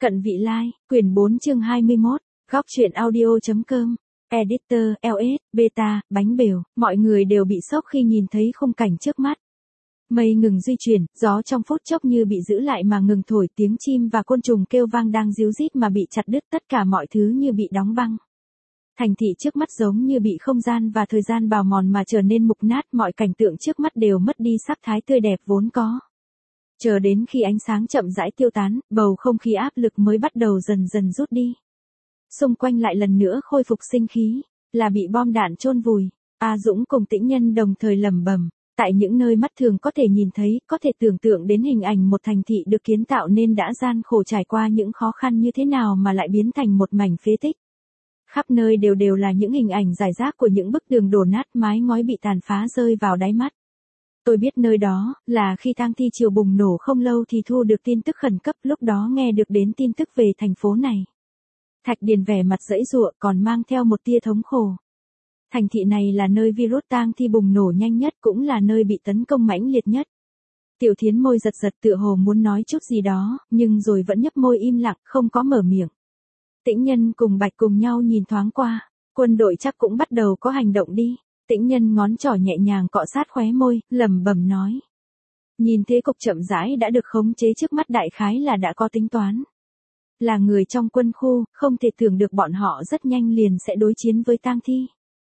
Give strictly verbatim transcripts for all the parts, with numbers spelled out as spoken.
Cận Vị Lai, quyển bốn chương hai mươi mốt, góc truyện audio.com, editor, lờ ét, beta, bánh bèo, mọi người đều bị sốc khi nhìn thấy khung cảnh trước mắt. Mây ngừng di chuyển, gió trong phút chốc như bị giữ lại mà ngừng thổi, tiếng chim và côn trùng kêu vang đang ríu rít mà bị chặt đứt, tất cả mọi thứ như bị đóng băng. Thành thị trước mắt giống như bị không gian và thời gian bào mòn mà trở nên mục nát, mọi cảnh tượng trước mắt đều mất đi sắc thái tươi đẹp vốn có. Chờ đến khi ánh sáng chậm rãi tiêu tán, bầu không khí áp lực mới bắt đầu dần dần rút đi. Xung quanh lại lần nữa khôi phục sinh khí, là bị bom đạn chôn vùi. A Dũng cùng Tĩnh Nhân đồng thời lẩm bẩm, tại những nơi mắt thường có thể nhìn thấy, có thể tưởng tượng đến hình ảnh một thành thị được kiến tạo nên đã gian khổ trải qua những khó khăn như thế nào mà lại biến thành một mảnh phế tích. Khắp nơi đều đều là những hình ảnh rải rác của những bức tường đổ nát, mái ngói bị tàn phá rơi vào đáy mắt. Tôi biết nơi đó, là khi tang thi chiều bùng nổ không lâu thì thu được tin tức khẩn cấp, lúc đó nghe được đến tin tức về thành phố này. Thạch Điền vẻ mặt giãy giụa còn mang theo một tia thống khổ. Thành thị này là nơi virus tang thi bùng nổ nhanh nhất, cũng là nơi bị tấn công mãnh liệt nhất. Tiểu Thiến môi giật giật tựa hồ muốn nói chút gì đó, nhưng rồi vẫn nhấp môi im lặng, không có mở miệng. Tĩnh Nhân cùng Bạch cùng nhau nhìn thoáng qua, quân đội chắc cũng bắt đầu có hành động đi. Tĩnh Nhân ngón trỏ nhẹ nhàng cọ sát khóe môi, lẩm bẩm nói. Nhìn thế cục chậm rãi đã được khống chế trước mắt, đại khái là đã có tính toán. Là người trong quân khu, không thể tưởng được bọn họ rất nhanh liền sẽ đối chiến với tang thi.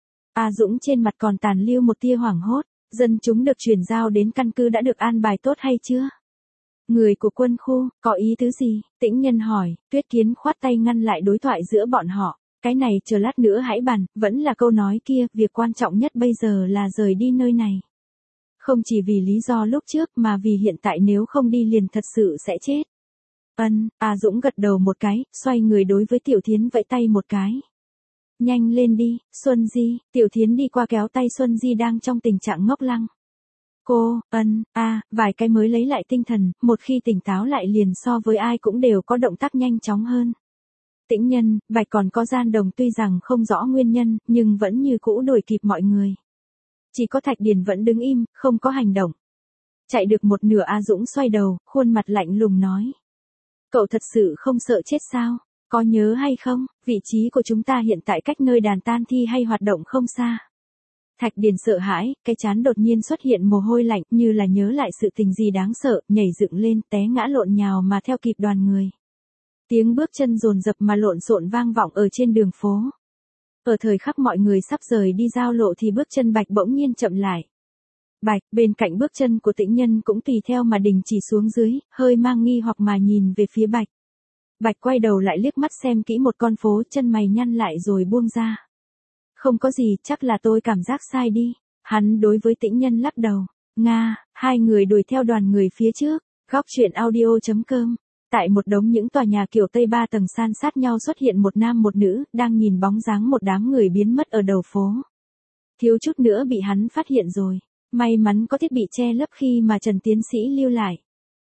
A Dũng trên mặt còn tàn lưu một tia hoảng hốt, dân chúng được chuyển giao đến căn cứ đã được an bài tốt hay chưa? Người của quân khu, có ý tứ gì? Tĩnh Nhân hỏi. Tuyết Kiến khoát tay ngăn lại đối thoại giữa bọn họ. Cái này chờ lát nữa hãy bàn, vẫn là câu nói kia, việc quan trọng nhất bây giờ là rời đi nơi này. Không chỉ vì lý do lúc trước mà vì hiện tại, nếu không đi liền thật sự sẽ chết. Ân, A Dũng gật đầu một cái, xoay người đối với Tiểu Thiến vẫy tay một cái. Nhanh lên đi, Xuân Di. Tiểu Thiến đi qua kéo tay Xuân Di đang trong tình trạng ngốc lăng. Cô, ân, a, vài cái mới lấy lại tinh thần, một khi tỉnh táo lại liền so với ai cũng đều có động tác nhanh chóng hơn. Tĩnh Nhân, Bạch còn có Gian Đồng tuy rằng không rõ nguyên nhân, nhưng vẫn như cũ đuổi kịp mọi người. Chỉ có Thạch Điền vẫn đứng im, không có hành động. Chạy được một nửa A Dũng xoay đầu, khuôn mặt lạnh lùng nói. Cậu thật sự không sợ chết sao? Có nhớ hay không, vị trí của chúng ta hiện tại cách nơi đàn tan thi hay hoạt động không xa. Thạch Điền sợ hãi, cái trán đột nhiên xuất hiện mồ hôi lạnh, như là nhớ lại sự tình gì đáng sợ, nhảy dựng lên, té ngã lộn nhào mà theo kịp đoàn người. Tiếng bước chân dồn dập mà lộn xộn vang vọng ở trên đường phố. Ở thời khắc mọi người sắp rời đi giao lộ thì bước chân Bạch bỗng nhiên chậm lại. Bạch, bên cạnh bước chân của Tĩnh Nhân cũng tùy theo mà đình chỉ xuống dưới, hơi mang nghi hoặc mà nhìn về phía Bạch. Bạch quay đầu lại liếc mắt xem kỹ một con phố, chân mày nhăn lại rồi buông ra. Không có gì, chắc là tôi cảm giác sai đi. Hắn đối với Tĩnh Nhân lắc đầu. Nga, hai người đuổi theo đoàn người phía trước. Góc truyện audio.com. Tại một đống những tòa nhà kiểu Tây ba tầng san sát nhau xuất hiện một nam một nữ, đang nhìn bóng dáng một đám người biến mất ở đầu phố. Thiếu chút nữa bị hắn phát hiện rồi. May mắn có thiết bị che lấp khi mà Trần Tiến Sĩ lưu lại.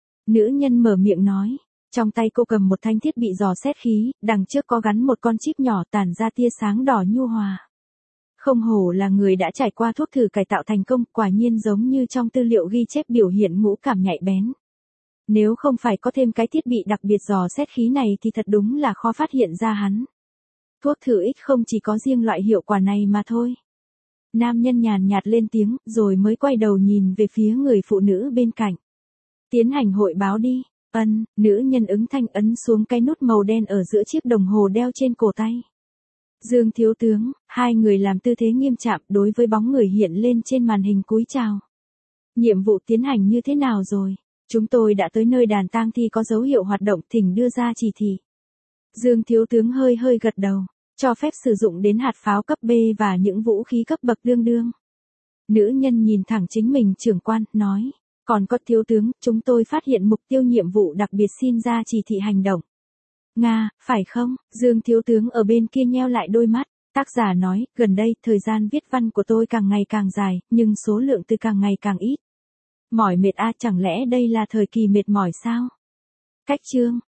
Nữ nhân mở miệng nói. Trong tay cô cầm một thanh thiết bị dò xét khí, đằng trước có gắn một con chip nhỏ tản ra tia sáng đỏ nhu hòa. Không hổ là người đã trải qua thuốc thử cải tạo thành công, quả nhiên giống như trong tư liệu ghi chép biểu hiện ngũ cảm nhạy bén. Nếu không phải có thêm cái thiết bị đặc biệt dò xét khí này thì thật đúng là khó phát hiện ra hắn. Thuốc thử ích không chỉ có riêng loại hiệu quả này mà thôi. Nam nhân nhàn nhạt lên tiếng, rồi mới quay đầu nhìn về phía người phụ nữ bên cạnh. Tiến hành hội báo đi. Ân, nữ nhân ứng thanh ấn xuống cái nút màu đen ở giữa chiếc đồng hồ đeo trên cổ tay. Dương thiếu tướng, hai người làm tư thế nghiêm chạm đối với bóng người hiện lên trên màn hình cúi chào. Nhiệm vụ tiến hành như thế nào rồi? Chúng tôi đã tới nơi đàn tang thi có dấu hiệu hoạt động, thỉnh đưa ra chỉ thị. Dương thiếu tướng hơi hơi gật đầu, cho phép sử dụng đến hạt pháo cấp B và những vũ khí cấp bậc đương đương. Nữ nhân nhìn thẳng chính mình trưởng quan, nói. Còn có thiếu tướng, chúng tôi phát hiện mục tiêu nhiệm vụ đặc biệt xin ra chỉ thị hành động. Nga, phải không? Dương thiếu tướng ở bên kia nheo lại đôi mắt. Tác giả nói, gần đây, thời gian viết văn của tôi càng ngày càng dài, nhưng số lượng từ càng ngày càng ít. Mỏi mệt a, chẳng lẽ đây là thời kỳ mệt mỏi sao? Cách chương,